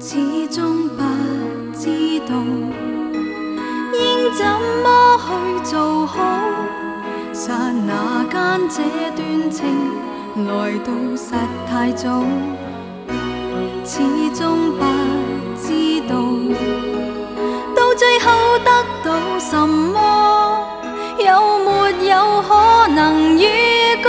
始终不知道应怎么去做好。刹那间这段情来到实太早，始终不知道到最后得到什么，有没有可能预告？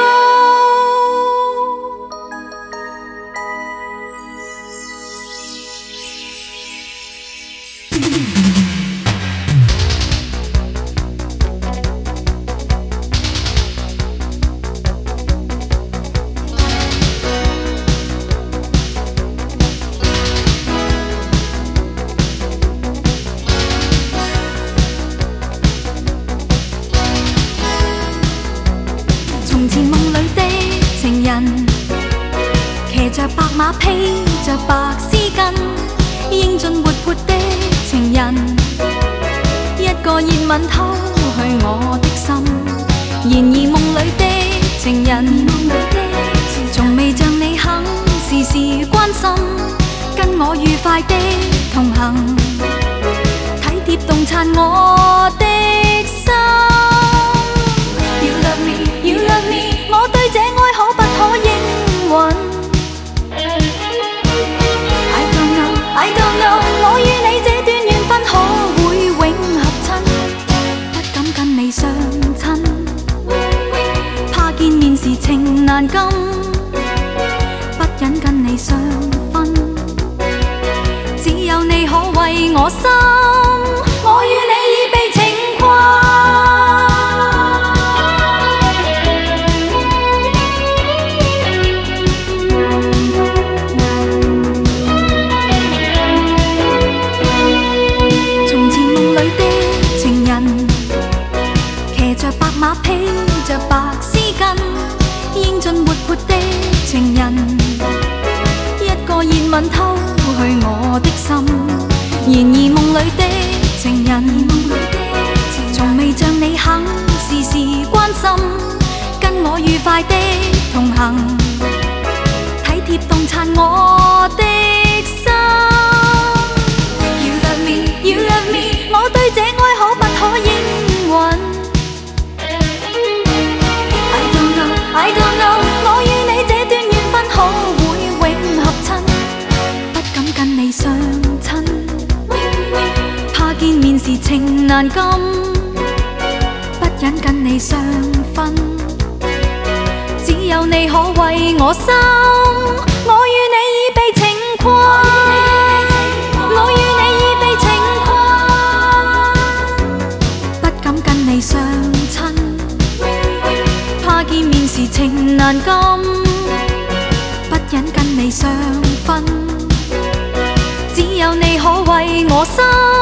从前梦里的情人，骑着白马，披着白丝巾，英俊活泼的情人，一个热吻偷去我的心。然而梦里的情人，从未像你肯时时关心，跟我愉快的同行，体贴洞察我的心。You love me， 我對這愛可不可應允 I don't know， 我與你這段緣分可會永合親？不敢跟你相親，怕見面時情難禁，不忍跟你相分，只有你可為我心，我與你已被情困。披着白絲巾，英俊活潑的情人，一個熱吻偷去我的心。然而夢裏的情人，從未像你肯時時關心，跟我愉快的同行，體貼洞察我的心。You love me， 我對這愛可不可應允？I don't know， 我與你這段緣分可會永合親？不敢跟你相親，怕見面時情難禁，不忍跟你相分，只有你可為我心，我與你已被情困，我與你已被情困，不敢跟你相親。怕見面時情難禁，不忍跟你相分，只有你可為我心。